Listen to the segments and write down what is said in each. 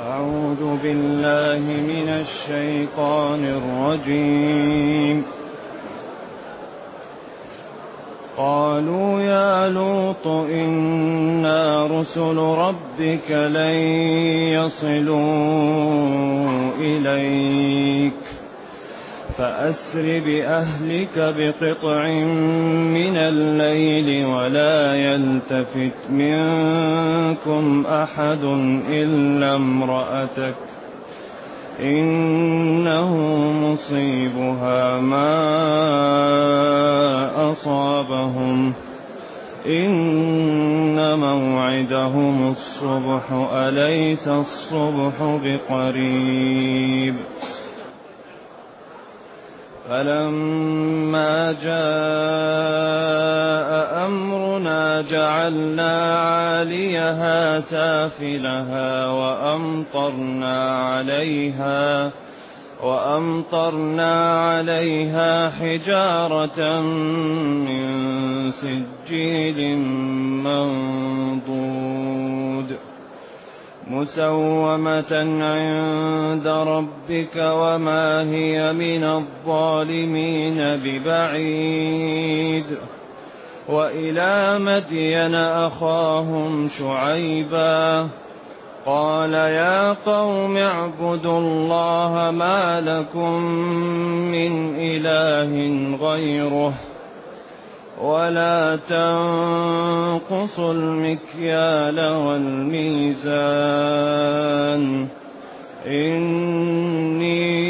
أعوذ بالله من الشيطان الرجيم. قالوا يا لوط إنا رسل ربك لن يصلوا إليك فأسر بأهلك بقطع من الليل ولا يلتفت منكم أحد إلا امرأتك إنه مصيبها ما أصابهم إن موعدهم الصبح أليس الصبح بقريب. فلما جاء أمرنا جعلنا عاليها سافلها وأمطرنا عليها حجارة من سجيل منضود مسومة عند ربك وما هي من الظالمين ببعيد. وإلى مدين أخاهم شعيبا قال يا قوم اعبدوا الله ما لكم من إله غيره ولا تنقصوا المكيال والميزان إني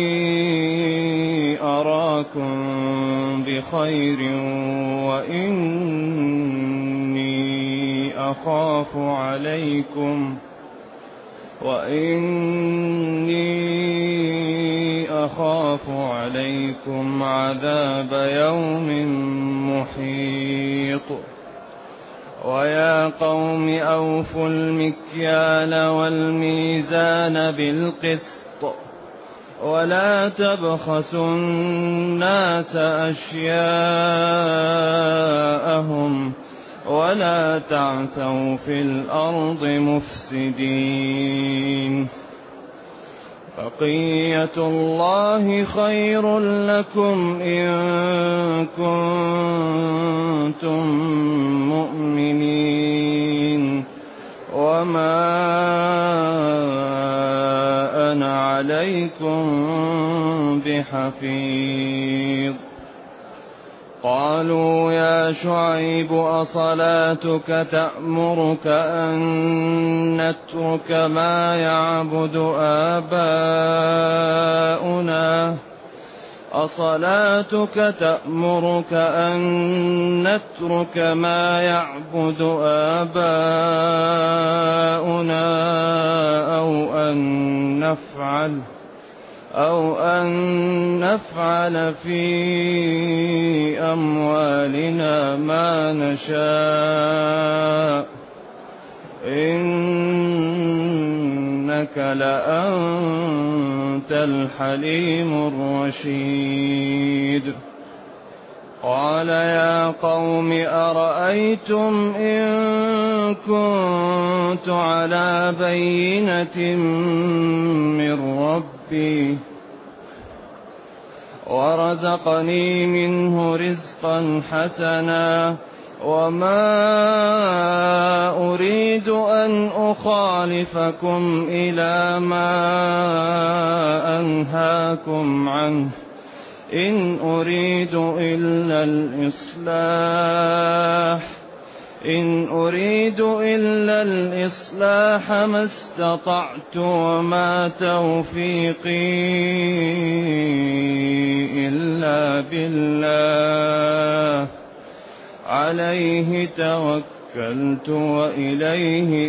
أراكم بخير وإني أخاف عليكم عذاب يوم محيط. ويا قوم أوفوا المكيال والميزان بالقسط ولا تبخسوا الناس أشياءهم ولا تعثوا في الأرض مفسدين. بقية الله خير لكم إن كنتم مؤمنين وما أنا عليكم بحفيظ. قالوا يا شعيب أصلاتك تأمرك أن نترك ما يعبد آباؤنا أو أن نفعل في أموالنا ما نشاء إنك لأنت الحليم الرشيد. قال يا قوم أرأيتم إن كنت على بينة من ربي ورزقني منه رزقا حسنا وما أريد أن أخالفكم إلى ما أنهاكم عنه إن أريد إلا الإصلاح ما استطعت وما توفيقي إلا بالله عليه توكلت وإليه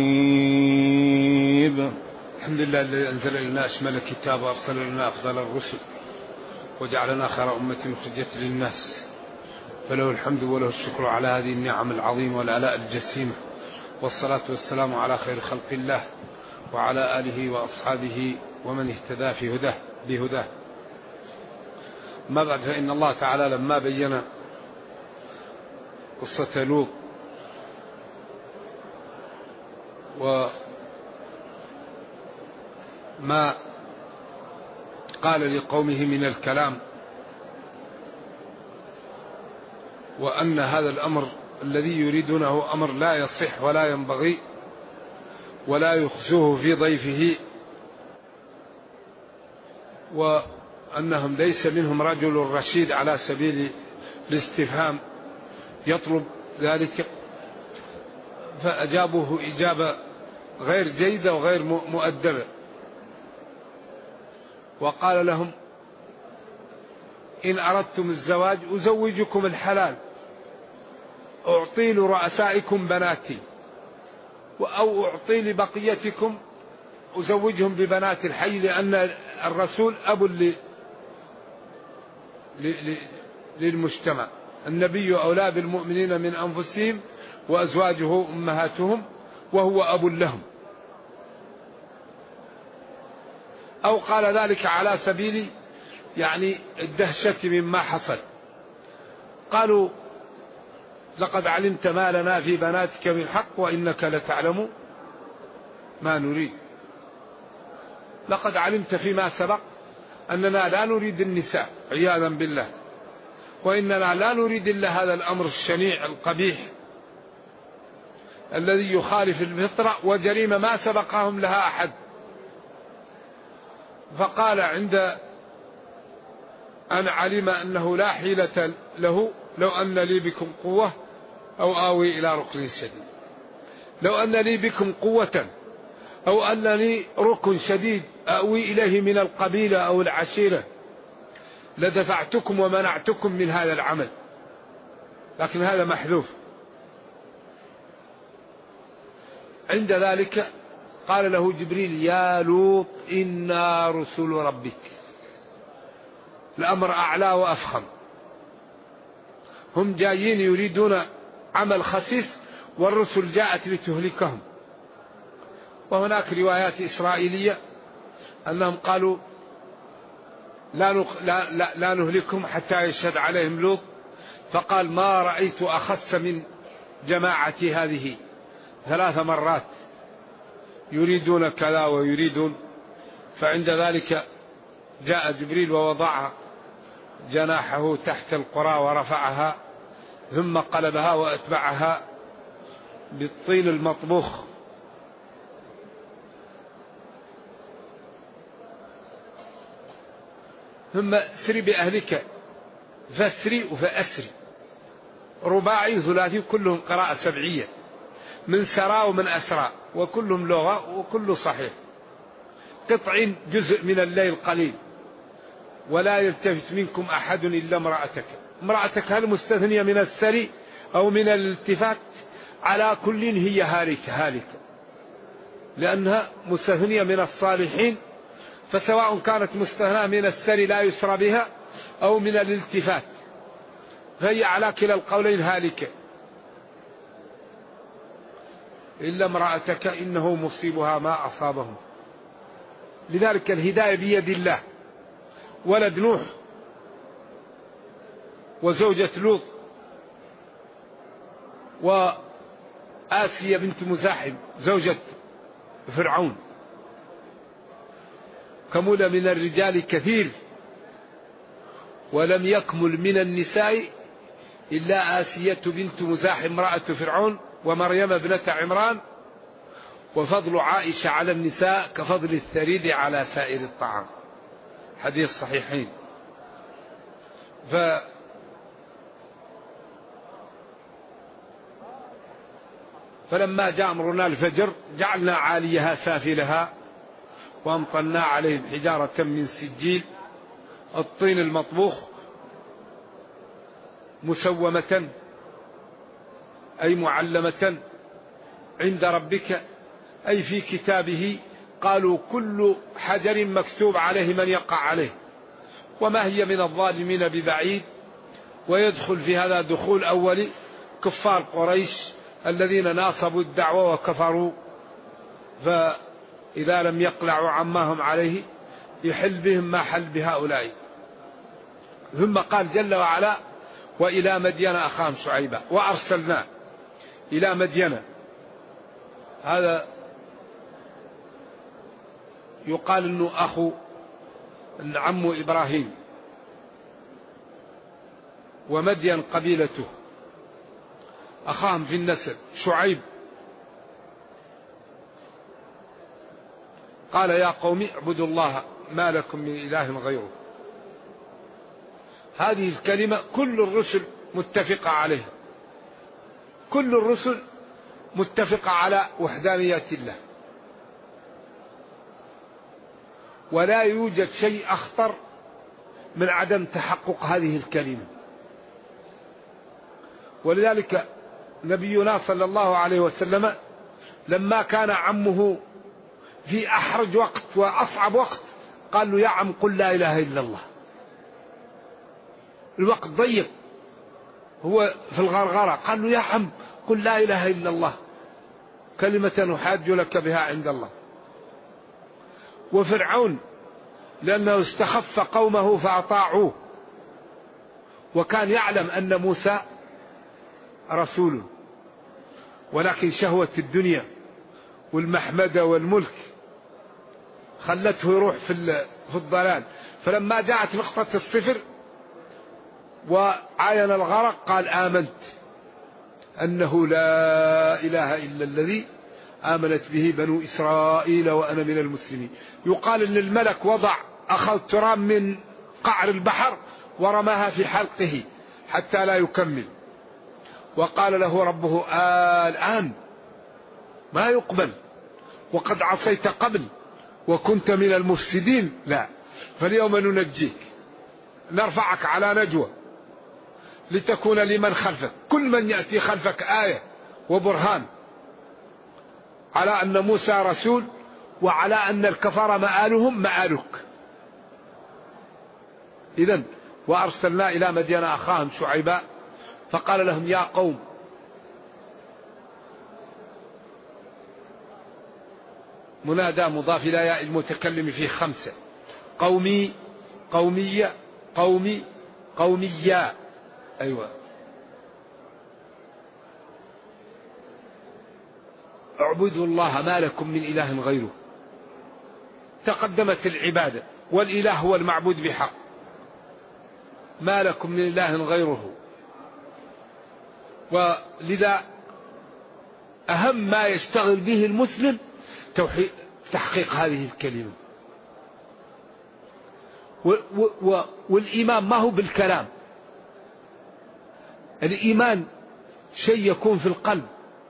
أنيب. الحمد لله الذي أنزل إلينا أشمل الكتاب وأرسل إلينا أفضل الرسل وجعلنا خير أمة أخرجت للناس فله الحمد وله الشكر على هذه النعم العظيمة والآلاء الجسيمة والصلاة والسلام على خير خلق الله وعلى آله وأصحابه ومن اهتدى في بهداه. ما بعد، فإن الله تعالى لما بين قصة لوط ما قال لقومه من الكلام، وأن هذا الأمر الذي يريدونه أمر لا يصح ولا ينبغي ولا يخزوه في ضيفه، وأنهم ليس منهم رجل رشيد على سبيل الاستفهام يطلب ذلك. فأجابوه إجابة غير جيدة وغير مؤدبة، وقال لهم: إن أردتم الزواج أزوجكم الحلال، أعطي لرؤسائكم بناتي، أو أعطي لبقيتكم أزوجهم ببنات الحي، لأن الرسول أب للمجتمع، النبي أولى بالمؤمنين من أنفسهم وأزواجه أمهاتهم وهو أب لهم. أو قال ذلك على سبيل يعني الدهشة مما حصل. قالوا: لقد علمت ما لنا في بناتك من حق وإنك لتعلم ما نريد. لقد علمت فيما سبق أننا لا نريد النساء عياذا بالله، وإننا لا نريد إلا هذا الأمر الشنيع القبيح الذي يخالف الفطرة، وجريمة ما سبقهم لها أحد. فقال عند أن علم أنه لا حيلة له: لو أن لي بكم قوة أو آوي إلى ركن شديد. لو أن لي بكم قوة أو أن لي ركن شديد آوي إليه من القبيلة أو العشيرة لدفعتكم ومنعتكم من هذا العمل، لكن هذا محذوف. عند ذلك قال له جبريل: يا لوط إنا رسل ربك. الأمر أعلى وأفخم، هم جايين يريدون عمل خسيس، والرسل جاءت لتهلكهم. وهناك روايات إسرائيلية أنهم قالوا: لا نهلكهم حتى يشهد عليهم لوط. فقال: ما رأيت أخس من جماعتي هذه 3 مرات يريدون كذا ويريدون. فعند ذلك جاء جبريل ووضع جناحه تحت القرى ورفعها، ثم قلبها وأتبعها بالطين المطبوخ، ثم سري بأهلك فاسري وفأسري، رباعي ثلاثي كلهم قراءة سبعية، من سرى ومن أسرى، وكلهم لغة وكله صحيح. قطع جزء من الليل قليل، ولا يلتفت منكم أحد إلا امرأتك. امرأتك هل مستثنية من السري أو من الالتفات؟ على كل هي هالكة، لأنها مستثنية من الصالحين، فسواء كانت مستثناة من السري لا يسرى بها أو من الالتفات، فهي على كلا القولين هالكة. إلا امرأتك إنه مصيبها ما أصابهم. لذلك الهداية بيد الله. ولد نوح وزوجة لوط وآسية بنت مزاحم زوجة فرعون، كمل من الرجال كثير ولم يكمل من النساء إلا آسية بنت مزاحم امرأة فرعون، ومريم ابنة عمران. وفضل عائشة على النساء كفضل الثريد على سائر الطعام، حديث صحيحين. فلما جاء أمرنا الفجر جعلنا عاليها سافلها وأمطرنا عليهم حجارة من سجيل، الطين المطبوخ، مسومة أي معلمة عند ربك أي في كتابه. قالوا: كل حجر مكتوب عليه من يقع عليه، وما هي من الظالمين ببعيد. ويدخل في هذا دخول أولي كفار قريش الذين ناصبوا الدعوة وكفروا، فإذا لم يقلعوا عما هم عليه يحل بهم ما حل بهؤلاء. ثم قال جل وعلا: وإلى مدين أخاهم شعيبا وأرسلنا إلى مدين. هذا يقال أنه أخو عم إبراهيم، ومدين قبيلته أخاهم في النسب شعيب. قال يا قوم اعبدوا الله ما لكم من إله غيره. هذه الكلمة كل الرسل متفقة عليها، كل الرسل متفقة على وحدانية الله، ولا يوجد شيء أخطر من عدم تحقق هذه الكلمة. ولذلك نبينا صلى الله عليه وسلم لما كان عمه في أحرج وقت وأصعب وقت قال له يا عم قل لا إله إلا الله. الوقت ضيق، هو في الغرغرة، قال له يا عم قل لا إله إلا الله كلمة أحاج لك بها عند الله. وفرعون لأنه استخف قومه فأطاعوه، وكان يعلم أن موسى رسول، ولكن شهوة الدنيا والمحمدة والملك خلته يروح في الضلال. فلما جاءت نقطة الصفر وعاين الغرق قال آمنت أنه لا إله إلا الذي آمنت به بنو إسرائيل وأنا من المسلمين. يقال أن الملك أخذ تراب من قعر البحر ورماها في حلقه حتى لا يكمل، وقال له ربه الآن ما يقبل وقد عصيت قبل وكنت من المفسدين، لا، فاليوم ننجيك نرفعك على نجوى لتكون لمن خلفك، كل من يأتي خلفك آية وبرهان على أن موسى رسول وعلى أن الكفار مآلهم مآلك. إذن وأرسلنا إلى مدين أخاهم شعيبا فقال لهم يا قوم منادى مضاف إلى ياء المتكلم فيه 5، قومي قومية قومي قوميا. أيوة، اعبدوا الله ما لكم من إله غيره. تقدمت العبادة، والإله هو المعبود بحق، ما لكم من إله غيره. ولذا أهم ما يشتغل به المسلم تحقيق هذه الكلمة. والإيمان ما هو بالكلام، الإيمان شيء يكون في القلب.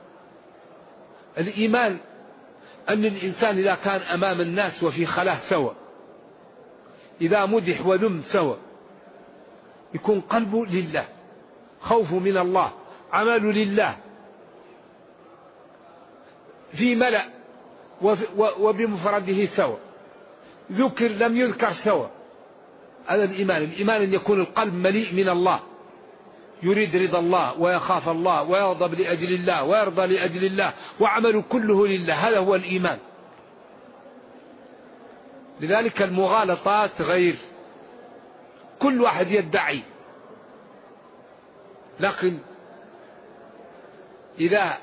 الإيمان أن الإنسان إذا كان أمام الناس وفي خلاه سوى، إذا مدح وذم سوى، يكون قلبه لله، خوفه من الله، عمله لله، في ملأ وبمفرده سوى، ذكر لم يذكر سوى. هذا الإيمان. الإيمان أن يكون القلب مليء من الله، يريد رضا الله ويخاف الله ويغضب لأجل الله ويرضى لأجل الله وعمله كله لله. هذا هو الإيمان. لذلك المغالطات غير، كل واحد يدعي، لكن إذا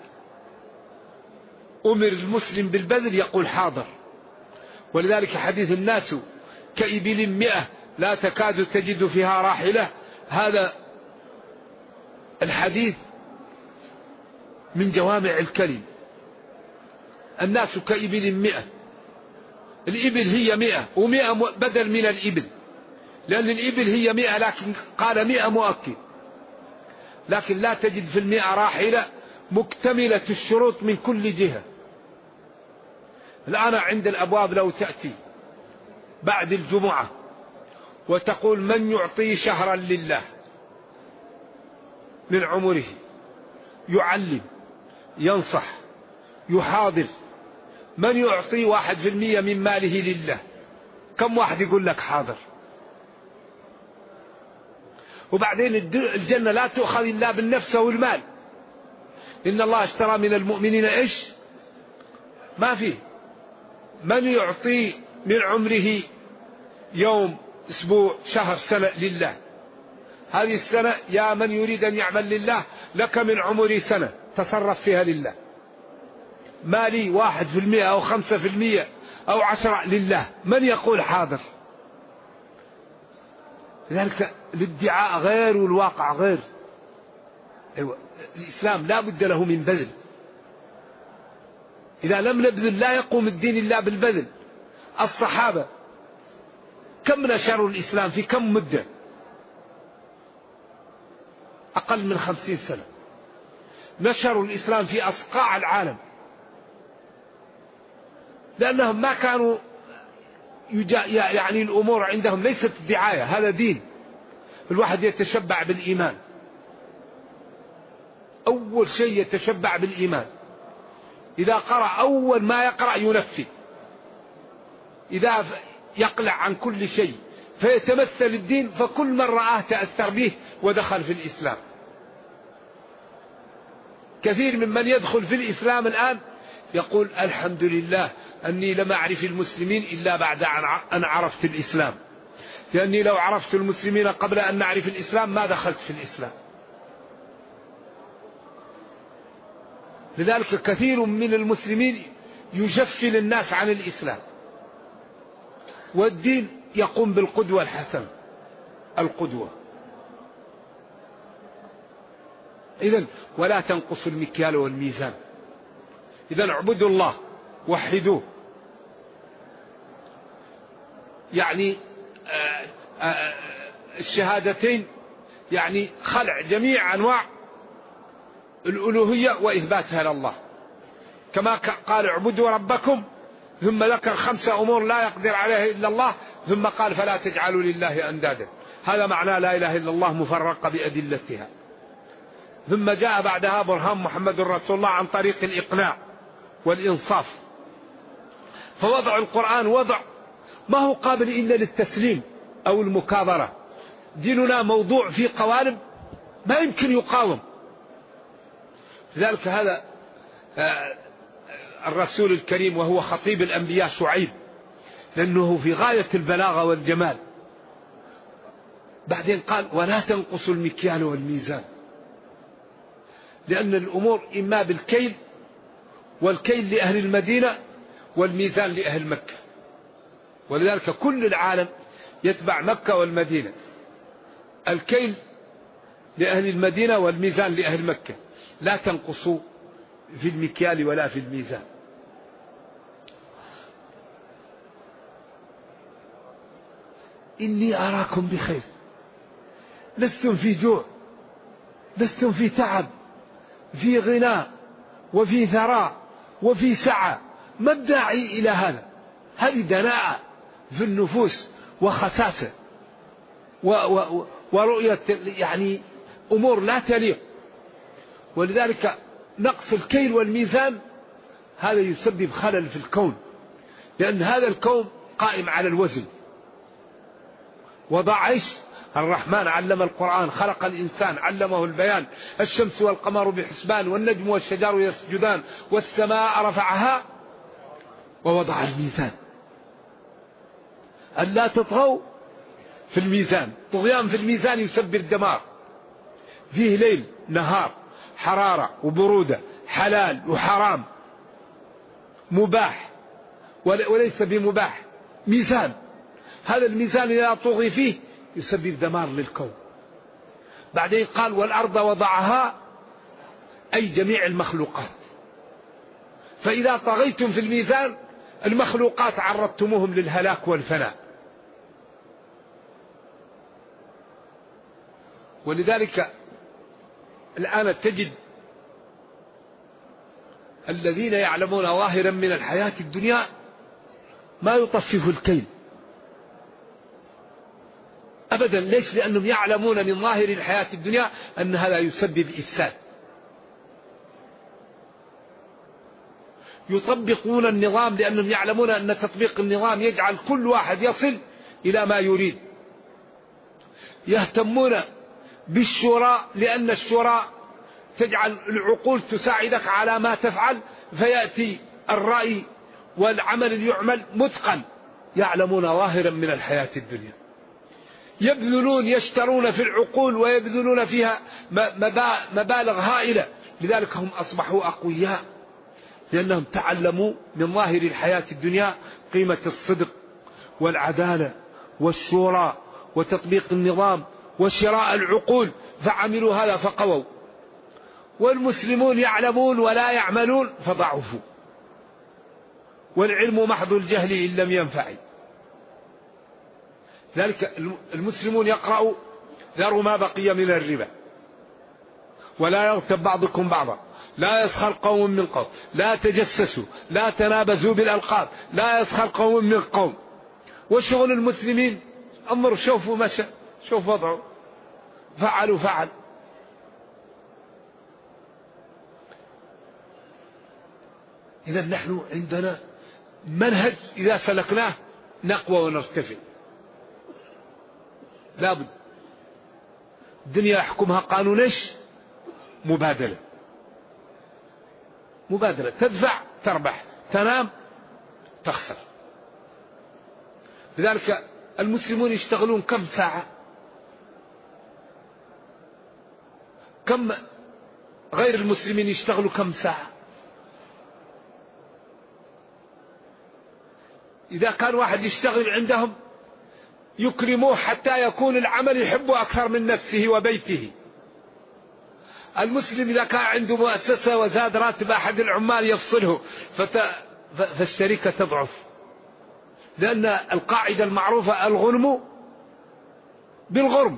أمر المسلم بالبذل يقول حاضر. ولذلك حديث الناس كإبل 100 لا تكاد تجد فيها راحلة، هذا الحديث من جوامع الكلم. الناس كإبل 100، الإبل هي 100 و100 بدل من الإبل، لأن الإبل هي 100 لكن قال 100 مؤكد، لكن لا تجد في 100 راحلة مكتملة الشروط من كل جهة. الآن عند الأبواب لو تأتي بعد الجمعة وتقول من يعطي شهرا لله من عمره، يعلم، ينصح، يحاضر، من يعطي 1% من ماله لله، كم واحد يقول لك حاضر؟ وبعدين الجنة لا تؤخذ إلا بالنفس والمال، إن الله اشترى من المؤمنين إيش؟ ما فيه. من يعطي من عمره يوم، أسبوع، شهر، سنة لله. هذه السنة يا من يريد أن يعمل لله لك من عمري سنة تصرف فيها لله. مالي 1% أو 5% أو 10 لله، من يقول حاضر؟ لذلك الادعاء غير والواقع غير. أيوة. الإسلام لا بد له من بذل، إذا لم نبذل لا يقوم الدين إلا بالبذل. الصحابة كم نشروا الإسلام في كم مدة؟ أقل من 50 سنة نشروا الإسلام في أصقاع العالم، لأنهم ما كانوا يعني الأمور عندهم ليست دعاية، هذا دين. الواحد يتشبع بالإيمان، أول شيء يتشبع بالإيمان. إذا قرأ أول ما يقرأ ينفذ، إذا يقلع عن كل شيء فيتمثل الدين، فكل من رآه تأثر به ودخل في الإسلام. كثير ممن يدخل في الإسلام الآن يقول الحمد لله أني لم أعرف المسلمين إلا بعد أن عرفت الإسلام، لأني لو عرفت المسلمين قبل أن نعرف الإسلام ما دخلت في الإسلام. لذلك كثير من المسلمين يجفل الناس عن الإسلام، والدين يقوم بالقدوة الحسنة، القدوة. إذن ولا تنقصوا المكيال والميزان. إذن اعبدوا الله وحدوه، يعني الشهادتين يعني خلع جميع أنواع الألوهية وإثباتها لله، كما قال اعبدوا ربكم، ثم ذكر 5 أمور لا يقدر عليها إلا الله، ثم قال فلا تجعلوا لله أندادا. هذا معنى لا إله إلا الله مفرقة بأدلتها. ثم جاء بعدها برهان محمد رسول الله عن طريق الإقناع والإنصاف. فوضع القرآن وضع ما هو قابل إلا للتسليم أو المكابرة. ديننا موضوع في قوالب ما يمكن يقاوم. لذلك هذا الرسول الكريم وهو خطيب الأنبياء شعيب، لأنه في غاية البلاغة والجمال. بعدين قال ولا تنقصوا المكيال والميزان، لأن الأمور إما بالكيل، والكيل لأهل المدينة والميزان لأهل مكة. ولذلك كل العالم يتبع مكة والمدينة، الكيل لأهل المدينة والميزان لأهل مكة. لا تنقصوا في المكيال ولا في الميزان. إني أراكم بخير، لستم في جوع، لستم في تعب، في غناء وفي ثراء وفي سعة. ما الداعي إلى هذا؟ هذه دناءة في النفوس وخساسة ورؤية يعني أمور لا تليق. ولذلك نقص الكيل والميزان هذا يسبب خلل في الكون، لأن هذا الكون قائم على الوزن. وضع ايش؟ الرحمن علم القرآن، خلق الإنسان علمه البيان. الشمس والقمر بحسبان، والنجم والشجر يسجدان، والسماء رفعها ووضع الميزان ألا تطغوا في الميزان. طغيان في الميزان يسبب دمار. فيه ليل نهار، حرارة وبرودة، حلال وحرام، مباح وليس بمباح، ميزان. هذا الميزان إذا طغي فيه يسبب دمار للكون. بعدين قال والأرض وضعها، أي جميع المخلوقات. فإذا طغيتم في الميزان المخلوقات عرضتموهم للهلاك والفناء. ولذلك الآن تجد الذين يعلمون ظاهرا من الحياة الدنيا ما يطفف الكيل أبدا. ليش؟ لأنهم يعلمون من ظاهر الحياة الدنيا أن هذا يسبب إفساد. يطبقون النظام لأنهم يعلمون أن تطبيق النظام يجعل كل واحد يصل إلى ما يريد. يهتمون بالشورى لأن الشورى تجعل العقول تساعدك على ما تفعل، فيأتي الرأي والعمل اللي يعمل متقن. يعلمون ظاهرا من الحياة الدنيا، يبذلون يشترون في العقول ويبذلون فيها مبالغ هائلة. لذلك هم أصبحوا أقوياء. لأنهم تعلموا من ظاهر الحياة الدنيا قيمة الصدق والعدالة والشورى وتطبيق النظام وشراء العقول، فعملوا هذا فقووا. والمسلمون يعلمون ولا يعملون فضعفوا، والعلم محض الجهل إن لم ينفع. ذلك المسلمون يقرأوا: ذروا ما بقي من الربا ولا يغتب بعضكم بعضا، لا يسخر قوم من قوم، لا تجسسوا، لا تنابزوا بالألقاب، لا يسخر قوم من قوم. وشغل المسلمين انظروا، شوفوا مشى، شوف وضعه، فعلوا فعل. إذا نحن عندنا منهج إذا سلكناه نقوى ونرتفع. لابد الدنيا يحكمها قانون ايش؟ مبادلة. مبادلة، تدفع تربح، تنام تخسر. لذلك المسلمون يشتغلون كم ساعة؟ كم غير المسلمين يشتغلوا كم ساعة؟ إذا كان واحد يشتغل عندهم يكرموه حتى يكون العمل يحبه أكثر من نفسه وبيته. المسلم إذا كان عنده مؤسسة وزاد راتب أحد العمال يفصله فالشركة تضعف، لأن القاعدة المعروفة: الغنم بالغرم.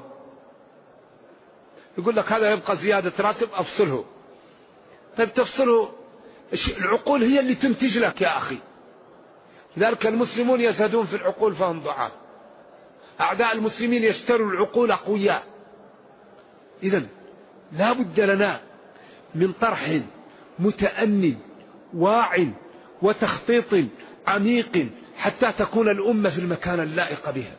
يقول لك هذا يبقى زيادة راتب أفصله. طيب تفصله، العقول هي اللي تنتج لك يا أخي. لذلك المسلمون يزهدون في العقول فهم ضعاف. أعداء المسلمين يشتروا العقول أقوياء. إذن لا بد لنا من طرح متأني واع وتخطيط عميق حتى تكون الأمة في المكان اللائق بها.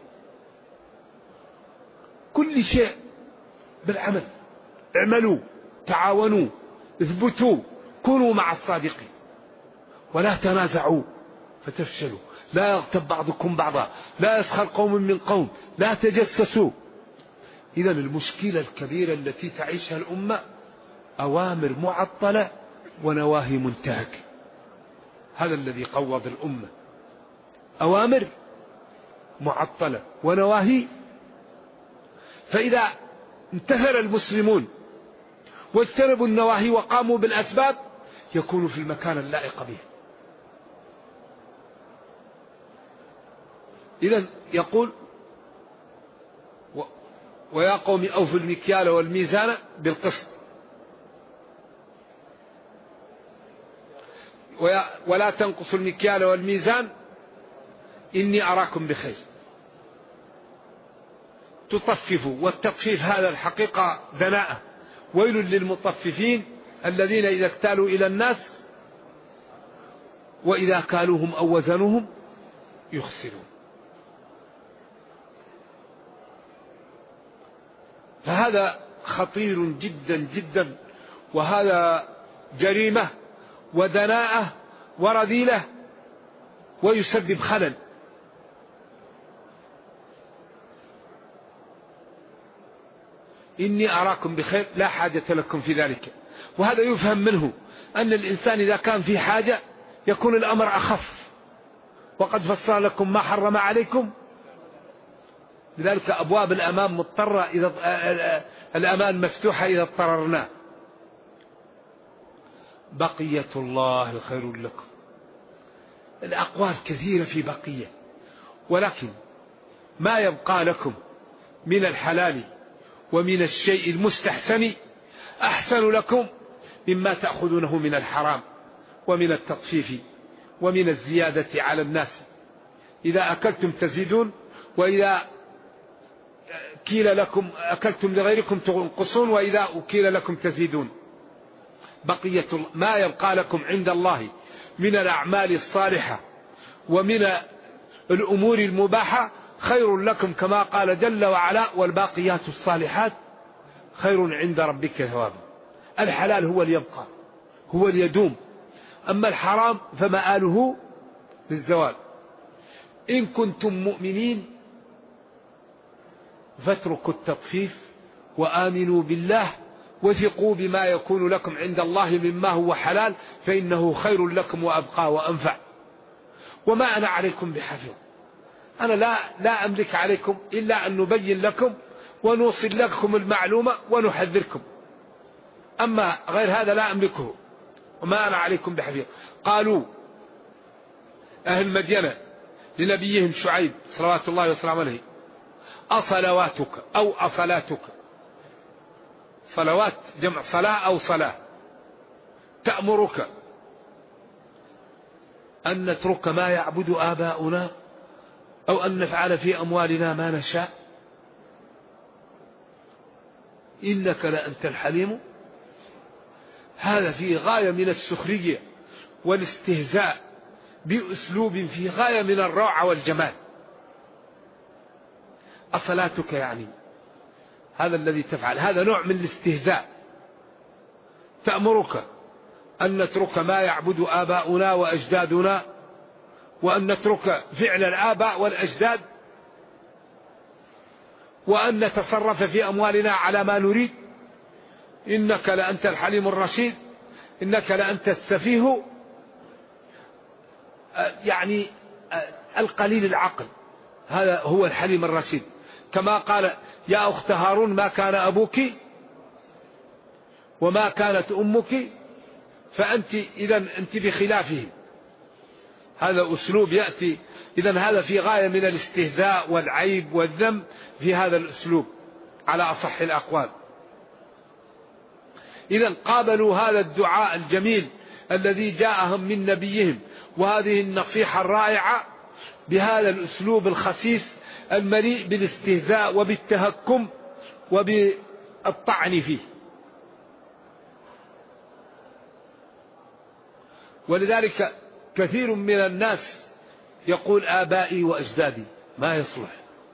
كل شيء بالعمل. اعملوا، تعاونوا، اثبتوا، كونوا مع الصادقين، ولا تنازعوا فتفشلوا، لا يغتب بعضكم بعضا، لا يسخر قوم من قوم، لا تجسسوا. إذا المشكلة الكبيرة التي تعيشها الأمة أوامر معطلة ونواهي منتهكة. هذا الذي قوض الأمة، أوامر معطلة ونواهي. فإذا امتثل المسلمون واجتنبوا النواهي وقاموا بالأسباب يكونوا في المكان اللائق به. إذن يقول: ويا قوم أوفوا المكيال والميزان بالقسط ولا تنقصوا المكيال والميزان إني أراكم بخير. تطففوا، والتطفيف هذا الحقيقة دناءة. ويل للمطففين الذين إذا اكتالوا إلى الناس وإذا كالوهم أو وزنوهم يخسرون. فهذا خطير جدا جدا، وهذا جريمة ودناءة ورذيلة ويسبب خلل. إني أراكم بخير لا حاجة لكم في ذلك. وهذا يفهم منه أن الإنسان إذا كان في حاجة يكون الأمر أخف. وقد فصل لكم ما حرم عليكم. لذلك أبواب الأمان مضطرة إذا الأمان مفتوحة إذا اضطررنا. بقية الله خير لكم. الأقوال كثيرة في بقية، ولكن ما يبقى لكم من الحلال ومن الشيء المستحسن أحسن لكم مما تأخذونه من الحرام ومن التطفيف ومن الزيادة على الناس. إذا أكلتم تزيدون، وإذا كيل لكم أكلتم لغيركم تنقصون، وإذا أكيل لكم تزيدون. بقية ما يبقى لكم عند الله من الأعمال الصالحة ومن الأمور المباحة خير لكم، كما قال جل وعلا: والباقيات الصالحات خير عند ربك ثوابا. الحلال هو اللي يبقى، هو اللي يدوم، أما الحرام فمآله للزوال. إن كنتم مؤمنين فاتركوا التطفيف وآمنوا بالله وثقوا بما يكون لكم عند الله مما هو حلال فإنه خير لكم وأبقى وأنفع، وما أنا عليكم بحفيظ. أنا لا أملك عليكم إلا أن نبين لكم ونوصل لكم المعلومة ونحذركم، أما غير هذا لا أملكه، وما أنا عليكم بحفيظ. قالوا أهل مدينة لنبيهم شعيب صلوات الله وسلامه عليه: أصلواتك أو أصلاتك، صلوات جمع صلاة أو صلاة، تأمرك أن نترك ما يعبد آباؤنا أو أن نفعل في أموالنا ما نشاء، إنك لأنت الحليم. هذا في غاية من السخرية والاستهزاء بأسلوب في غاية من الروعة والجمال. أصلاتك يعني هذا الذي تفعل، هذا نوع من الاستهزاء. تأمرك أن نترك ما يعبد آباؤنا وأجدادنا، وأن نترك فعل الآباء والأجداد، وأن نتصرف في أموالنا على ما نريد. إنك لأنت الحليم الرشيد، إنك لأنت السفيه، يعني القليل العقل، هذا هو الحليم الرشيد. كما قال: يا أخت هارون ما كان أبوك وما كانت أمك، فأنت إذا أنت بخلافهم. هذا أسلوب يأتي، إذا هذا في غاية من الاستهزاء والعيب والذم في هذا الأسلوب على أصح الأقوال. إذا قابلوا هذا الدعاء الجميل الذي جاءهم من نبيهم وهذه النصيحة الرائعة بهذا الأسلوب الخسيس المليء بالاستهزاء وبالتهكم وبالطعن فيه. ولذلك كثير من الناس يقول: آبائي وأجدادي. ما يصلح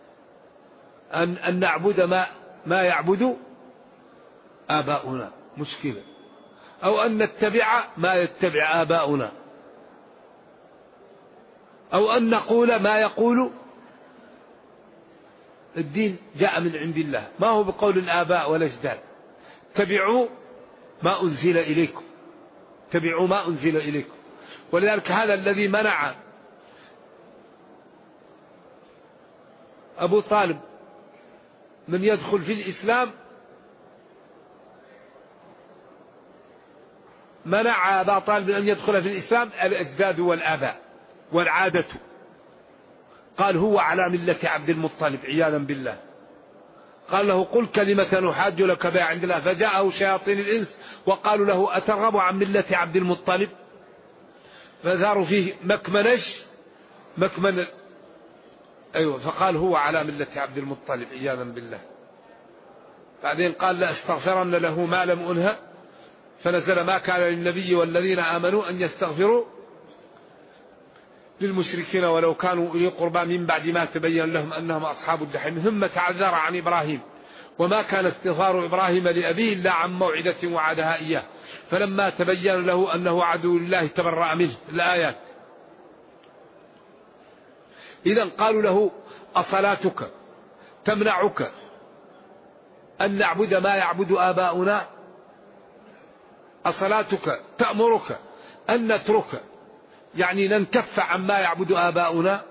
أن نعبد ما يعبد آباؤنا، مشكلة. أو أن نتبع ما يتبع آباؤنا، أو أن نقول ما يقول. الدين جاء من عند الله، ما هو بقول الآباء والأجداد. تبعوا ما أنزل إليكم، تبعوا ما أنزل إليكم. ولذلك هذا الذي منع أبو طالب من يدخل في الإسلام، منع أبا طالب أن يدخل في الإسلام الأجداد والآباء والعادة. قال: هو على ملة عبد المطلب عياذا بالله. قال له: قل كلمة نحاج لك بها عند الله. فجاءه شياطين الإنس وقالوا له: أترغب عن ملة عبد المطلب؟ فثاروا فيه مكمن أيوة، فقال: هو على ملة عبد المطلب عياذا بالله. بعدين قال: لأستغفرن له ما لم أنهى. فنزل: ما كان للنبي والذين آمنوا أن يستغفروا للمشركين ولو كانوا أولي قربى من بعد ما تبين لهم أنهم أصحاب الجحيم. ثم تعذر عن إبراهيم: وما كان استغفار إبراهيم لأبيه إلا عن موعدة وعدها إياه فلما تبين له أنه عدو لله تبرأ منه. الآيات. إذن قالوا له: أصلاتك تمنعك أن نعبد ما يعبد آباؤنا؟ أصلاتك تأمرك أن نترك، يعني ننكف عما يعبد آباؤنا؟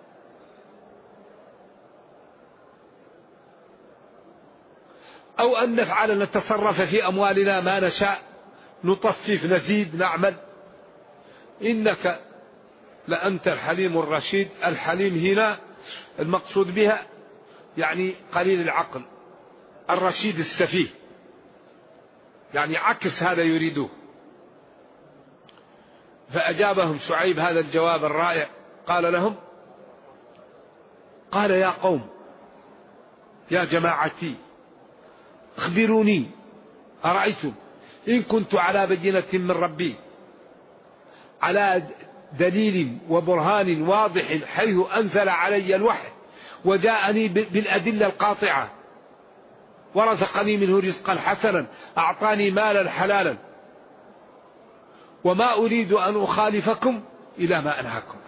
أو أن نفعل نتصرف في أموالنا ما نشاء، نطفف نزيد نعمل؟ إنك لأنت الحليم الرشيد. الحليم هنا المقصود بها يعني قليل العقل، الرشيد السفيه، يعني عكس هذا يريدوه. فأجابهم شعيب هذا الجواب الرائع. قال لهم: قال: يا قوم، يا جماعتي، اخبروني أرأيتم إن كنت على بينة من ربي، على دليل وبرهان واضح حيث أنزل علي الوحي وجاءني بالأدلة القاطعة ورزقني منه رزقا حسنا، أعطاني مالا حلالا، وما أريد أن أخالفكم إلى ما أنهاكم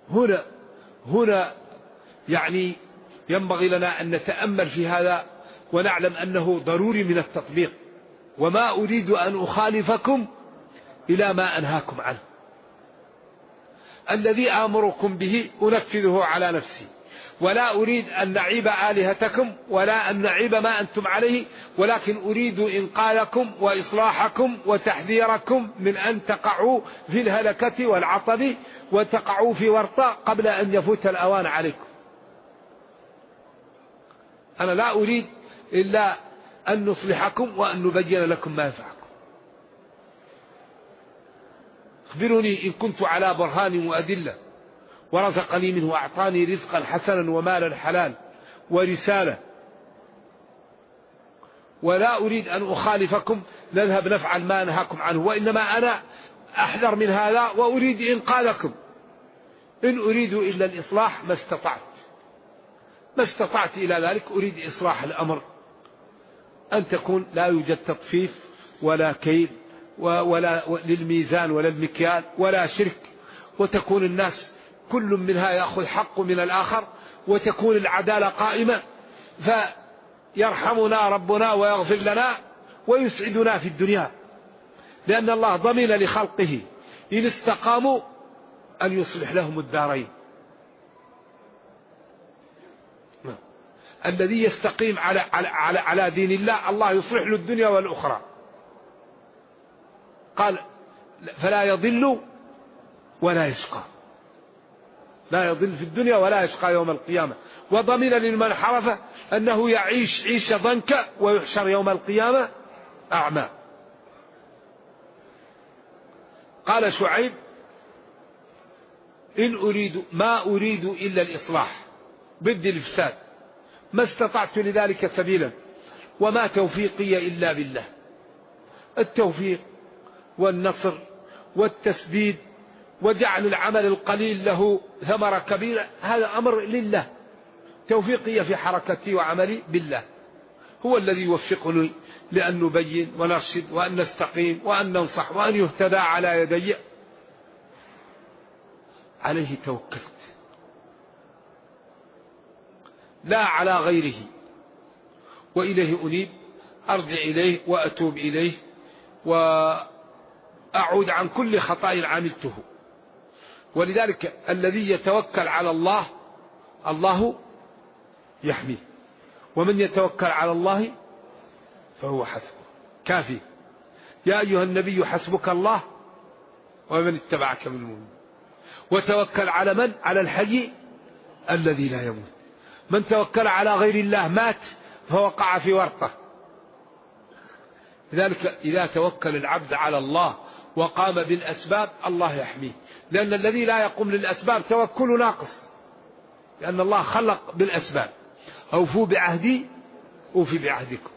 عنه. هنا يعني ينبغي لنا أن نتأمل في هذا ونعلم أنه ضروري من التطبيق. وما أريد أن أخالفكم إلى ما أنهاكم عنه. الذي آمركم به أنفذه على نفسي، ولا أريد أن نعيب آلهتكم ولا أن نعيب ما أنتم عليه، ولكن أريد إنقاذكم وإصلاحكم وتحذيركم من أن تقعوا في الهلكة والعطب وتقعوا في ورطة قبل أن يفوت الأوان عليكم. أنا لا أريد إلا أن نصلحكم وأن نبين لكم ما ينفعكم. اخبروني إن كنت على برهان وأدلة، ورزقني منه أعطاني رزقا حسنا ومالا حلال ورسالة، ولا أريد أن أخالفكم نذهب نفعل ما نهاكم عنه، وإنما أنا أحذر من هذا وأريد إنقاذكم. إن أريد إلا الإصلاح ما استطعت إلى ذلك. أريد إصلاح الأمر، أن تكون لا يوجد تطفيف ولا كيل ولا للميزان ولا المكيال ولا شرك، وتكون الناس كل منها يأخذ حقه من الآخر، وتكون العدالة قائمة، فيرحمنا ربنا ويغفر لنا ويسعدنا في الدنيا، لأن الله ضمن لخلقه إن استقاموا أن يصلح لهم الدارين. الذي يستقيم على دين الله الله يصلح له الدنيا والأخرى. قال فلا يضل ولا يشقى، لا يضل في الدنيا ولا يشقى يوم القيامة. وضمن لمن حرف أنه يعيش عيش ضنك ويحشر يوم القيامة أعمى. قال شعيب ما أريد إلا الإصلاح ضد الإفساد، ما استطعت لذلك سبيلا، وما توفيقي إلا بالله. التوفيق والنصر والتسديد وجعل العمل القليل له ثمرة كبيرة هذا أمر لله. توفيقي في حركتي وعملي بالله، هو الذي يوفقني لأن نبين ونرشد وأن نستقيم وأن ننصح وأن يهتدى على يدي. عليه توكلت لا على غيره، وإليه أنيب، أرجع إليه وأتوب إليه وأعود عن كل خطأ عملته. ولذلك الذي يتوكل على الله الله يحميه، ومن يتوكل على الله فهو حسبه كافي. يا أيها النبي حسبك الله ومن اتبعك من المؤمنين. وتوكل على من؟ على الحي الذي لا يموت. من توكل على غير الله مات فوقع في ورطة. لذلك إذا توكل العبد على الله وقام بالأسباب الله يحميه، لأن الذي لا يقوم للأسباب توكل ناقص، لأن الله خلق بالأسباب. أوفوا بعهدي أوفي بعهدكم.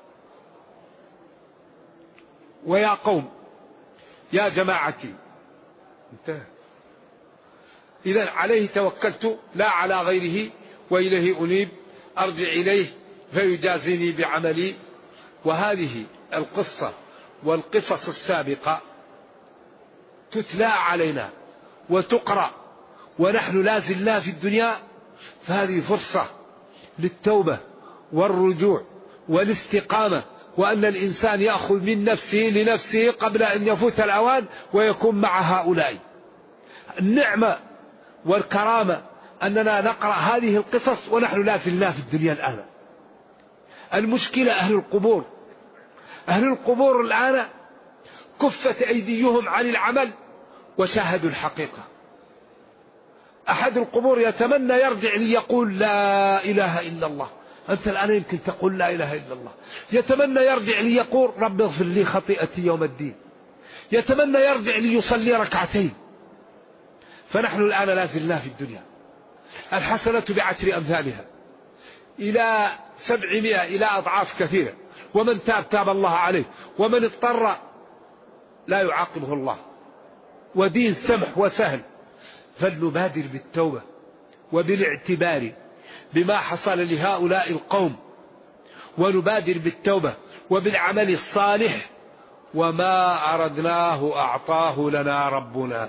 ويا قوم يا جماعتي انتهى. إذن عليه توكلت لا على غيره، وإليه أنيب، أرجع إليه فيجازيني بعملي. وهذه القصة والقصص السابقة تتلى علينا وتقرأ ونحن لا زلنا في الدنيا، فهذه فرصة للتوبة والرجوع والاستقامة، وأن الإنسان يأخذ من نفسه لنفسه قبل أن يفوت الأوان ويكون مع هؤلاء. النعمة والكرامة أننا نقرأ هذه القصص ونحن لا زلنا في الدنيا الآن. المشكلة أهل القبور. أهل القبور الآن كفت أيديهم عن العمل وشاهدوا الحقيقة. أحد القبور يتمنى يرجع ليقول لا إله إلا الله. أنت الآن يمكن تقول لا إله إلا الله. يتمنى يرجع ليقول رب اغفر لي خطيئتي يوم الدين. يتمنى يرجع ليصلي ركعتين. فنحن الآن لا زلنا في الدنيا. الحسنة بعشر أمثالها إلى 700 إلى أضعاف كثيرة. ومن تاب تاب الله عليه، ومن اضطر لا يعاقبه الله. ودين سمح وسهل. فلنبادر بالتوبة وبالاعتبار بما حصل لهؤلاء القوم، ونبادر بالتوبة وبالعمل الصالح. وما أردناه أعطاه لنا ربنا.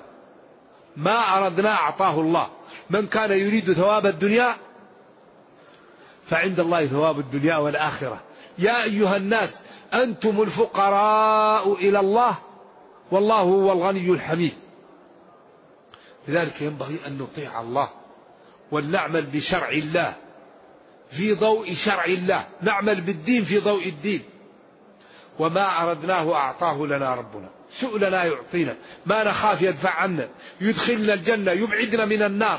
ما أردنا أعطاه الله. من كان يريد ثواب الدنيا فعند الله ثواب الدنيا والآخرة. يا أيها الناس أنتم الفقراء إلى الله والله هو الغني الحميد. لذلك ينبغي أن نطيع الله ونعمل بشرع الله في ضوء شرع الله، نعمل بالدين في ضوء الدين. وما أردناه أعطاه لنا ربنا، سؤلنا يعطينا، ما نخاف يدفع عنا، يدخلنا الجنة، يبعدنا من النار.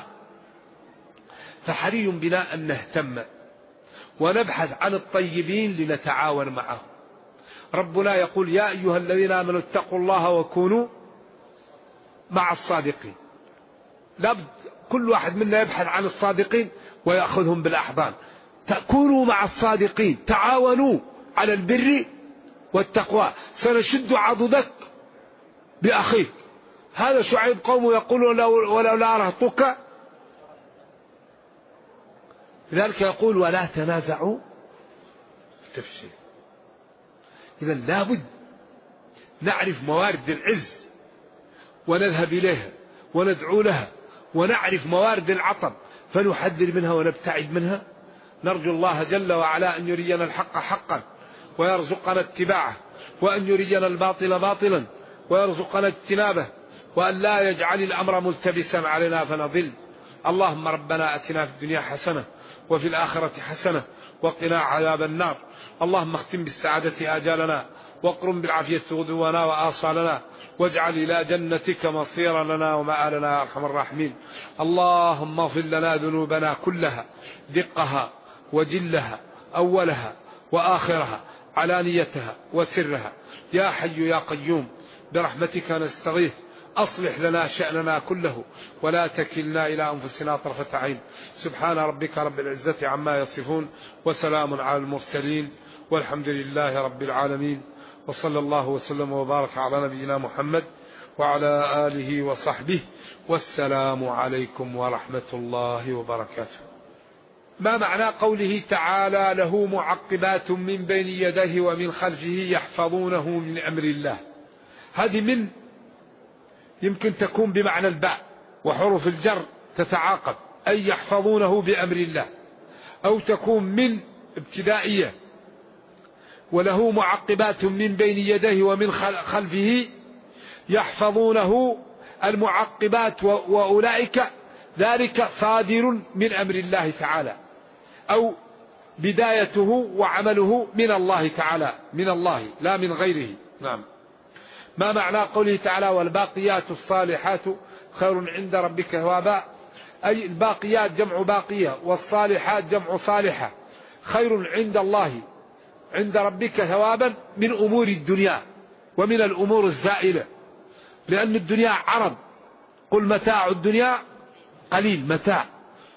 فحري بنا أن نهتم ونبحث عن الطيبين لنتعاون معهم. ربنا يقول يا أيها الذين آمنوا اتقوا الله وكونوا مع الصادقين. لابد كل واحد منا يبحث عن الصادقين ويأخذهم بالأحضان. تكونوا مع الصادقين، تعاونوا على البر والتقوى، سنشد عضدك بأخيك. هذا شعيب قومه يقول ولولا رهطك. لذلك يقول ولا تنازعوا تفشل. إذا لابد نعرف موارد العز ونذهب إليها وندعو لها، ونعرف موارد العطب فنحذر منها ونبتعد منها. نرجو الله جل وعلا أن يرينا الحق حقا ويرزقنا اتباعه، وأن يرينا الباطل باطلا ويرزقنا اجتنابه، وأن لا يجعل الأمر ملتبسا علينا فنضل. اللهم ربنا أتنا في الدنيا حسنة وفي الآخرة حسنة وقنا عذاب النار. اللهم اختم بالسعادة آجالنا واقرم بالعافية غدونا وآصالنا، واجعل إلى جنتك مصير لنا ومآلنا يا أرحم الراحمين. اللهم اغفر لنا ذنوبنا كلها، دقها وجلها، أولها وآخرها، علانيتها وسرها، يا حي يا قيوم برحمتك نستغيث. أصلح لنا شأننا كله ولا تكلنا إلى أنفسنا طرفة عين. سبحان ربك رب العزة عما يصفون وسلام على المرسلين والحمد لله رب العالمين. وصلى الله وسلم وبارك على نبينا محمد وعلى آله وصحبه، والسلام عليكم ورحمة الله وبركاته. ما معنى قوله تعالى له معقبات من بين يديه ومن خلفه يحفظونه من أمر الله؟ هذه من يمكن تكون بمعنى الباء وحروف الجر تتعاقب، أي يحفظونه بأمر الله، أو تكون من ابتدائية وله معقبات من بين يديه ومن خلفه يحفظونه. المعقبات وأولئك ذلك صادر من أمر الله تعالى، أو بدايته وعمله من الله تعالى، من الله لا من غيره. نعم. ما معنى قوله تعالى والباقيات الصالحات خير عند ربك ثوابا؟ أي الباقيات جمع باقية، والصالحات جمع صالحة، خير عند الله عند ربك ثوابا من أمور الدنيا ومن الأمور الزائلة، لأن الدنيا عرض، قل متاع الدنيا قليل متاع،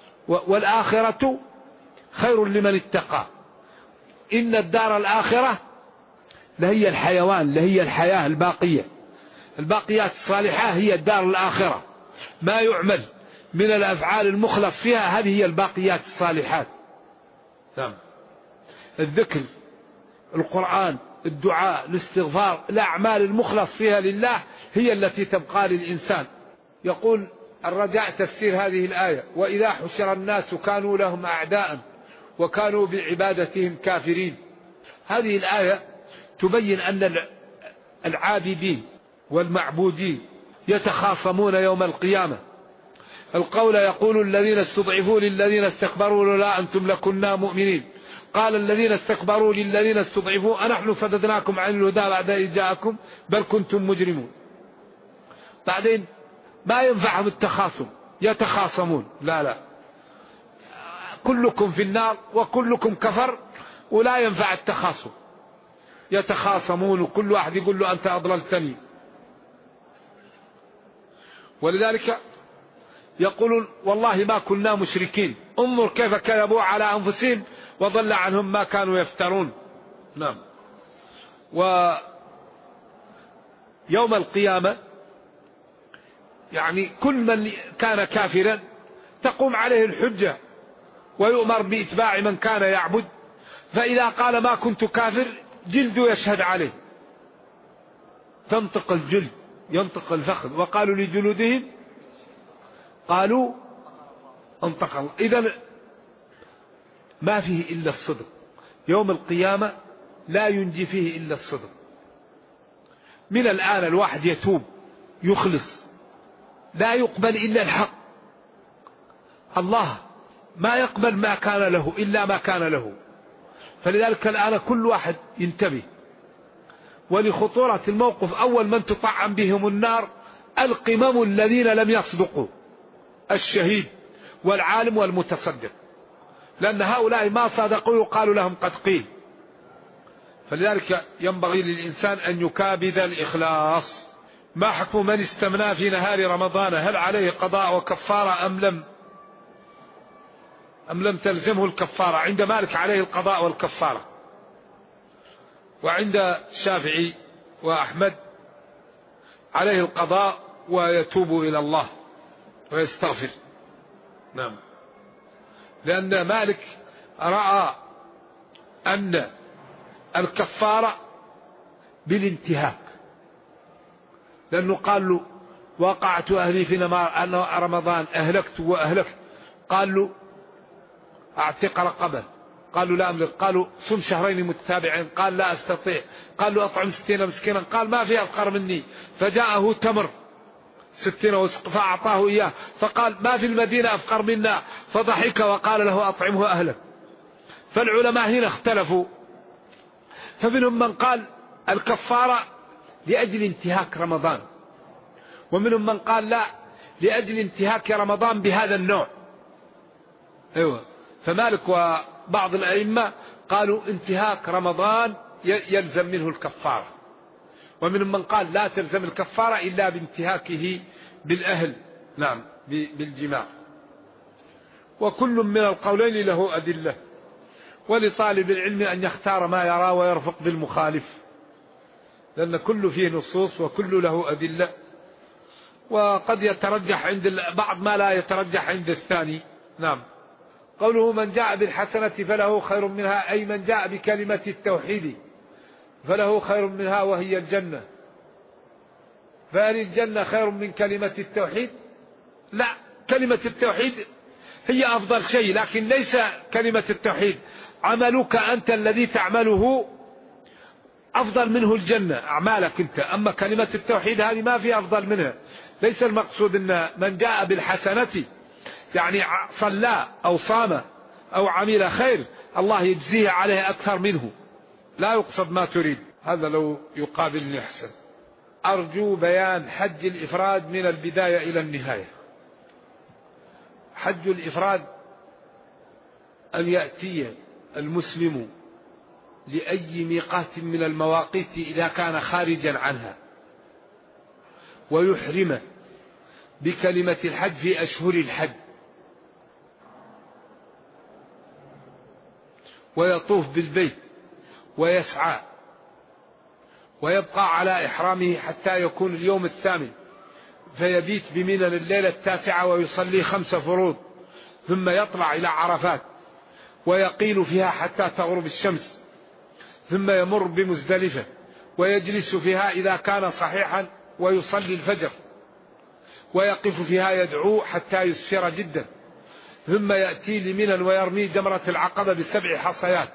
والآخرة خير لمن اتقى. إن الدار الآخرة لهي الحيوان، لهي الحياة الباقية. الباقيات الصالحة هي الدار الآخرة، ما يعمل من الأفعال المخلص فيها هذه هي الباقيات الصالحات. نعم. الذكر، القرآن، الدعاء، الاستغفار، الأعمال المخلص فيها لله هي التي تبقى للإنسان. يقول الرجاء تفسير هذه الآية وإذا حشر الناس كانوا لهم أعداء وكانوا بعبادتهم كافرين. هذه الآية تبين أن العابدين والمعبودين يتخاصمون يوم القيامة. القول يقول الذين استضعفوا للذين استكبروا لولا أنتم لكنا مؤمنين، قال الذين استكبروا للذين استضعفوا أنحن صددناكم عن الهدى بعد إذ جاءكم بل كنتم مجرمون. بعدين ما ينفعهم التخاصم، يتخاصمون، لا كلكم في النار وكلكم كفر، ولا ينفع التخاصم، يتخاصمون وكل واحد يقول له أنت أضللتني. ولذلك يقولون والله ما كنا مشركين، انظر كيف كذبوا على أنفسهم وضل عنهم ما كانوا يفترون. نعم. ويوم القيامة يعني كل من كان كافرا تقوم عليه الحجة ويؤمر بإتباع من كان يعبد، فإذا قال ما كنت كافر جلده يشهد عليه، تنطق الجلد، ينطق الفخذ، وقالوا لجلودهم قالوا انطق الله. إذن ما فيه إلا الصدق. يوم القيامة لا ينجي فيه إلا الصدق. من الآن الواحد يتوب يخلص، لا يقبل إلا الحق. الله ما يقبل ما كان له إلا ما كان له. فلذلك الآن كل واحد ينتبه. ولخطورة الموقف أول من تطعم بهم النار القمم الذين لم يصدقوا، الشهيد والعالم والمتصدق، لأن هؤلاء ما صدقوا يقال لهم قد قيل. فلذلك ينبغي للإنسان أن يكابد الإخلاص. ما حكم من استمنى في نهار رمضان؟ هل عليه قضاء وكفارة أم لم تلزمه الكفارة؟ عند مالك عليه القضاء والكفارة، وعند الشافعي وأحمد عليه القضاء ويتوب إلى الله ويستغفر. نعم، لأن مالك رأى أن الكفارة بالانتهاك، لأنه قال له وقعت أهلي في نهار رمضان أهلكت وأهلكت. قال له أعتق رقبة، قالوا لا أملك. قالوا صم شهرين متتابعين، قال لا أستطيع. قال له أطعم 60 مسكينا، قال ما في أفقر مني. فجاءه تمر 60 وسق فأعطاه إياه، فقال ما في المدينة أفقر منا، فضحك وقال له أطعمه أهلك. فالعلماء هنا اختلفوا، فمنهم من قال الكفارة لأجل انتهاك رمضان، ومنهم من قال لا، لأجل انتهاك رمضان بهذا النوع. أيوة. فمالك وبعض الأئمة قالوا انتهاك رمضان يلزم منه الكفارة، ومنهم من قال لا تلزم الكفارة إلا بانتهاكه بالأهل، نعم، بالجماع. وكل من القولين له أدلة، ولطالب العلم أن يختار ما يرى ويرفق بالمخالف، لأن كل فيه نصوص وكل له أدلة، وقد يترجح عند بعض ما لا يترجح عند الثاني. نعم. قوله من جاء بالحسنة فله خير منها، أي من جاء بكلمة التوحيد فله خير منها وهي الجنة. فهل الجنة خير من كلمة التوحيد؟ لا، كلمة التوحيد هي أفضل شيء، لكن ليس كلمة التوحيد عملك أنت الذي تعمله أفضل منه الجنة، أعمالك أنت. أما كلمة التوحيد هذه ما في أفضل منها. ليس المقصود أن من جاء بالحسنة يعني صلى أو صام أو عمل خير الله يجزيه عليه أكثر منه، لا يقصد ما تريد. هذا لو يقابلني أحسن. أرجو بيان حج الإفراد من البداية إلى النهاية. حج الإفراد أن يأتي المسلم لأي ميقات من المواقيت إذا كان خارجا عنها، ويحرم بكلمة الحج في أشهر الحج، ويطوف بالبيت ويسعى، ويبقى على إحرامه حتى يكون اليوم الثامن، فيبيت بمنى الليلة 9 ويصلي 5 فروض، ثم يطلع إلى عرفات ويقيل فيها حتى تغرب الشمس، ثم يمر بمزدلفة ويجلس فيها إذا كان صحيحا ويصلي الفجر، ويقف فيها يدعو حتى يسفر جدا، ثم يأتي لمنى ويرمي جمرة العقبة ب7 حصيات،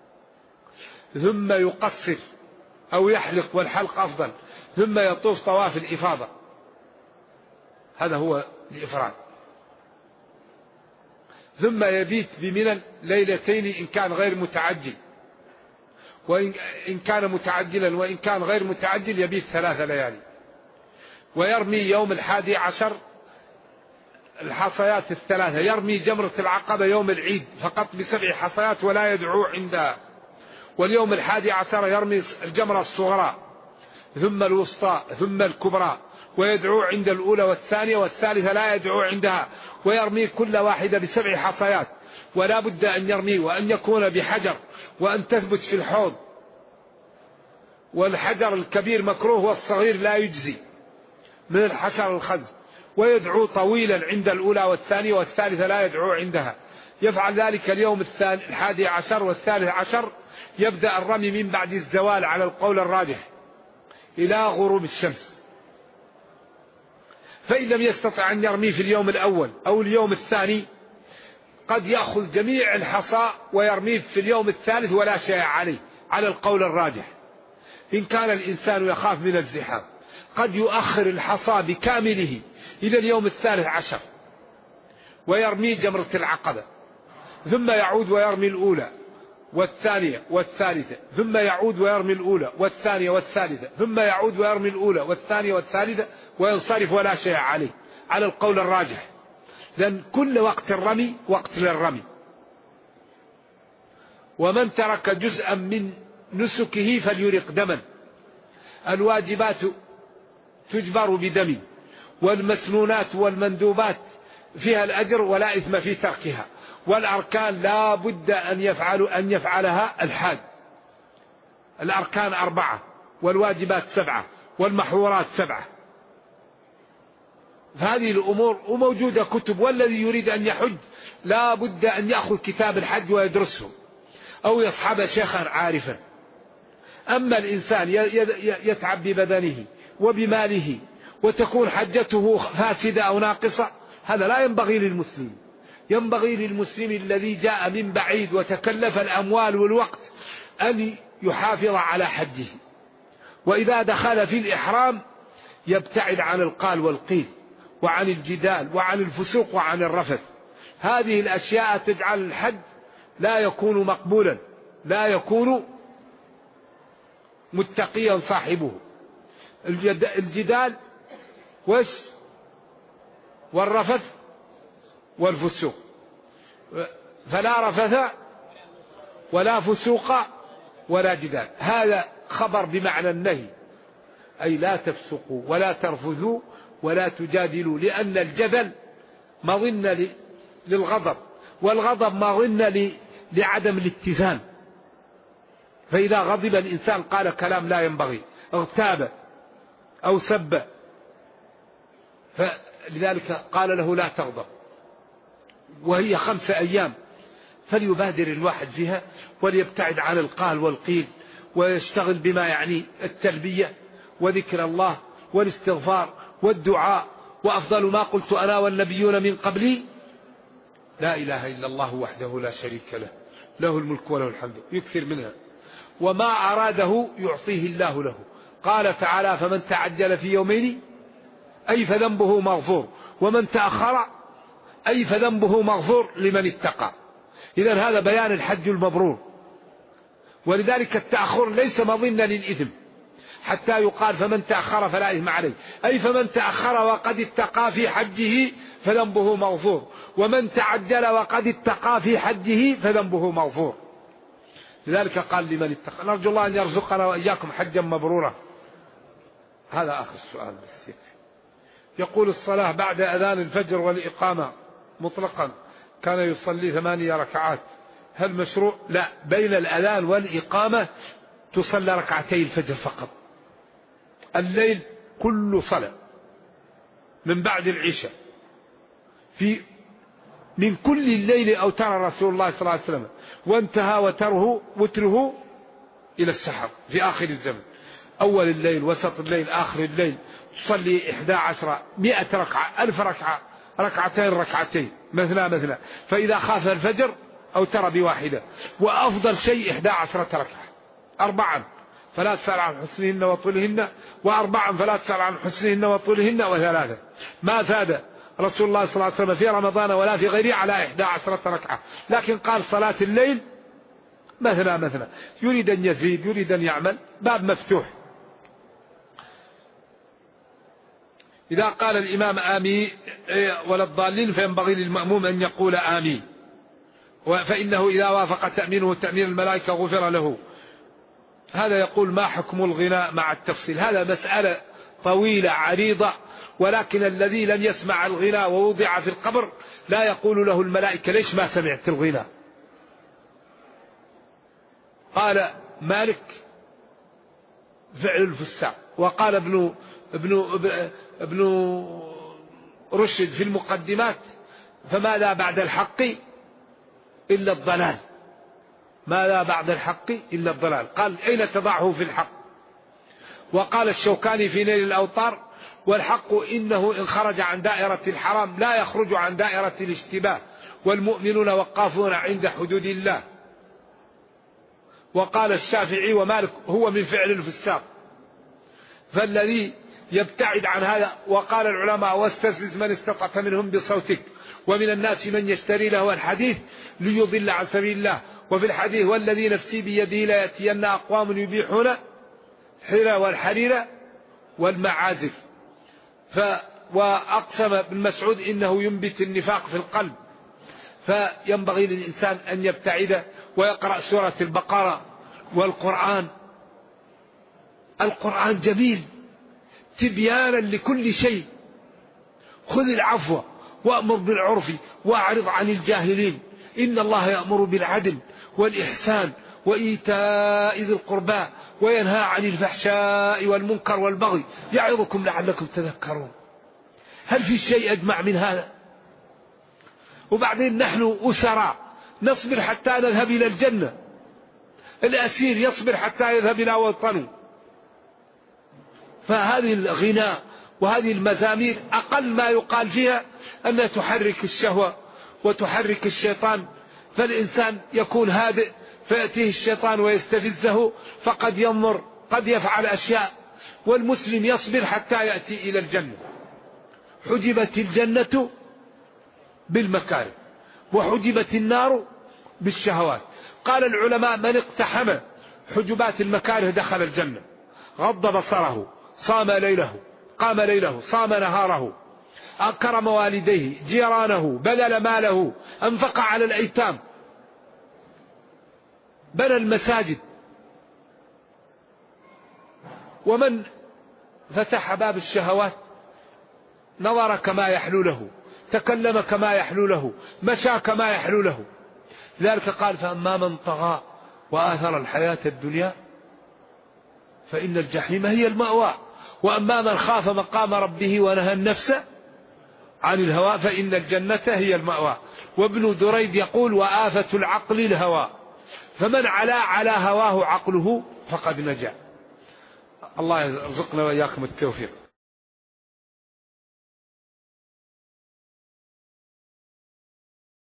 ثم يقصر أو يحلق، والحلق أفضل، ثم يطوف طواف الإفاضة. هذا هو الإفراد. ثم يبيت بمنى ليلتين إن كان غير متعجل، وإن كان متعجلا، وإن كان غير متعجل يبيت 3 ليالي، ويرمي يوم 11 الحصيات 3، يرمي جمرة العقبة يوم العيد فقط ب7 حصيات ولا يدعو عندها، واليوم 11 يرمي الجمرة الصغرى ثم الوسطى ثم الكبرى، ويدعو عند الأولى والثانية، والثالثة لا يدعو عندها، ويرمي كل واحدة ب7 حصيات، ولا بد أن يرمي وأن يكون بحجر، وأن تثبت في الحوض، والحجر الكبير مكروه والصغير لا يجزي من الحشر الخز، ويدعو طويلا عند الأولى والثانية، والثالثة لا يدعو عندها. يفعل ذلك اليوم 11 وال13، يبدأ الرمي من بعد الزوال على القول الراجح إلى غروب الشمس. فإن لم يستطع أن يرمي في اليوم الأول أو اليوم الثاني قد يأخذ جميع الحصى ويرميه في اليوم الثالث ولا شيء عليه على القول الراجح. إن كان الإنسان يخاف من الزحام قد يؤخر الحصى بكامله إلى اليوم الثالث عشر ويرمي جمرة العقبة، ثم يعود ويرمي الأولى والثانية والثالثة، ثم يعود ويرمي الأولى والثانية والثالثة، ثم يعود ويرمي الأولى والثانية والثالثة وينصرف ولا شيء عليه على القول الراجح، لأن كل وقت الرمي وقت للرمي. ومن ترك جزءا من نسكه فليرق دما. الواجبات تجبر بدم، والمسنونات والمندوبات فيها الأجر ولا إثم في تركها، والأركان لا بد أن يفعلها الحاج. الأركان 4 والواجبات 7 والمحظورات 7. هذه الأمور وموجودة كتب، والذي يريد أن يحج لا بد أن يأخذ كتاب الحج ويدرسه أو يصحب شيخا عارفا. أما الإنسان يتعب ببدنه وبماله وتكون حجته فاسدة أو ناقصة، هذا لا ينبغي للمسلم. ينبغي للمسلم الذي جاء من بعيد وتكلف الأموال والوقت أن يحافظ على حجه، وإذا دخل في الإحرام يبتعد عن القال والقيل وعن الجدال وعن الفسوق وعن الرفث. هذه الأشياء تجعل الحج لا يكون مقبولا، لا يكون متقيا صاحبه. الجدال والرفث والفسوق، فلا رفث ولا فسوق ولا جدال. هذا خبر بمعنى النهي، أي لا تفسقوا ولا ترفثوا ولا تجادلوا، لأن الجدل مظنة للغضب، والغضب مظنة لعدم الاتزان. فإذا غضب الإنسان قال كلام لا ينبغي، اغتاب أو سب، فلذلك قال له لا تغضب. وهي 5 أيام، فليبادر الواحد فيها وليبتعد عن القال والقيل ويشتغل بما يعني التلبية وذكر الله والاستغفار والدعاء. وأفضل ما قلت أنا والنبيون من قبلي لا إله إلا الله وحده لا شريك له، له الملك وله الحمد، يكثر منها. وما أراده يعطيه الله له. قال تعالى فمن تعجل في يومين أي فذنبه مغفور، ومن تأخر أي فذنبه مغفور لمن اتقى. إذن هذا بيان الحج المبرور. ولذلك التأخر ليس مظنة للإثم حتى يقال فمن تأخر فلا إثم عليه، أي فمن تأخر وقد اتقى في حجه فذنبه مغفور، ومن تعجل وقد اتقى في حجه فذنبه مغفور. لذلك قال لمن اتقى. نرجو الله أن يرزقنا وإياكم حجا مبرورا. هذا آخر السؤال. يقول الصلاة بعد أذان الفجر والإقامة مطلقا كان يصلي 8 ركعات، هل مشروع؟ لا، بين الأذان والإقامة تصلى 2 ركعتي الفجر فقط. الليل كل صلاة من بعد العشاء من كل الليل أوتر رسول الله صلى الله عليه وسلم، وانتهى وتره إلى السحر في آخر الزمن. أول الليل، وسط الليل، آخر الليل تصلي 11 100 ركعة 1000 ركعة، 2 ركعتين مثلا. فإذا خاف الفجر أوتر بواحدة. وأفضل شيء 11 ركعة، 4 فلا تسأل عن حسنهن وطولهن، و4 فلا تسأل عن حسنهن وطولهن، و3 ما زاد رسول الله صلى الله عليه وسلم في رمضان ولا في غيره على 11 ركعة. لكن قال صلاة الليل مثلا، يريد أن يزيد يريد أن يعمل، باب مفتوح. إذا قال الإمام آمين ولا الضالين فينبغي للمأموم أن يقول آمين، فإنه إذا وافق تأمينه تأمين الملائكة غفر له. هذا يقول ما حكم الغناء مع التفصيل؟ هذا مسألة طويلة عريضة، ولكن الذي لم يسمع الغناء ووضع في القبر لا يقول له الملائكة ليش ما سمعت الغناء. قال مالك فعل الفساق، وقال ابن رشد في المقدمات فماذا بعد الحق إلا الضلال، ماذا بعد الحق إلا الضلال. قال أين تضعه في الحق. وقال الشوكاني في نيل الأوطار والحق إنه إن خرج عن دائرة الحرام لا يخرج عن دائرة الاشتباه، والمؤمنون وقافون عند حدود الله. وقال الشافعي ومالك هو من فعل الفساق. فالذي يبتعد عن هذا، وقال العلماء واستفزز من استطعت منهم بصوتك ومن الناس من يشتري له الحديث ليضل عن سبيل الله. وفي الحديث والذي نفسي بيده ليأتين أقوام يبيحون الحرى والحرير والمعازف. وأقسم ابن مسعود إنه ينبت النفاق في القلب. فينبغي للإنسان أن يبتعد ويقرأ سورة البقرة والقرآن. القرآن جميل تبيانا لكل شيء. خذ العفو وأمر بالعرف وأعرض عن الجاهلين، إن الله يأمر بالعدل والإحسان وإيتاء ذي القربى وينهى عن الفحشاء والمنكر والبغي يعظكم لعلكم تذكرون. هل في شيء أجمع من هذا؟ وبعدين نحن أسراء نصبر حتى نذهب إلى الجنة. الأسير يصبر حتى يذهب إلى وطنه. فهذه الغناء وهذه المزامير أقل ما يقال فيها أنها تحرك الشهوة وتحرك الشيطان، فالإنسان يكون هادئ فيأتيه الشيطان ويستفزه فقد ينظر قد يفعل أشياء. والمسلم يصبر حتى يأتي إلى الجنة. حجبت الجنة بالمكاره وحجبت النار بالشهوات. قال العلماء من اقتحم حجبات المكاره دخل الجنة. غض بصره، صام ليله، قام ليله، صام نهاره، أكرم والديه، جيرانه، بذل ماله، أنفق على الأيتام، بنى المساجد. ومن فتح باب الشهوات نظر كما يحلو له، تكلم كما يحلو له، مشى كما يحلو له. لذلك قال فأما من طغى وآثر الحياة الدنيا فإن الجحيم هي المأوى، وأما من خاف مقام ربه ونهى النفس عن الهوى فإن الجنة هي المأوى. وابن دريد يقول وآفة العقل الهوى، فمن على هواه عقله فقد نجا. الله يرزقنا وإياكم التوفيق.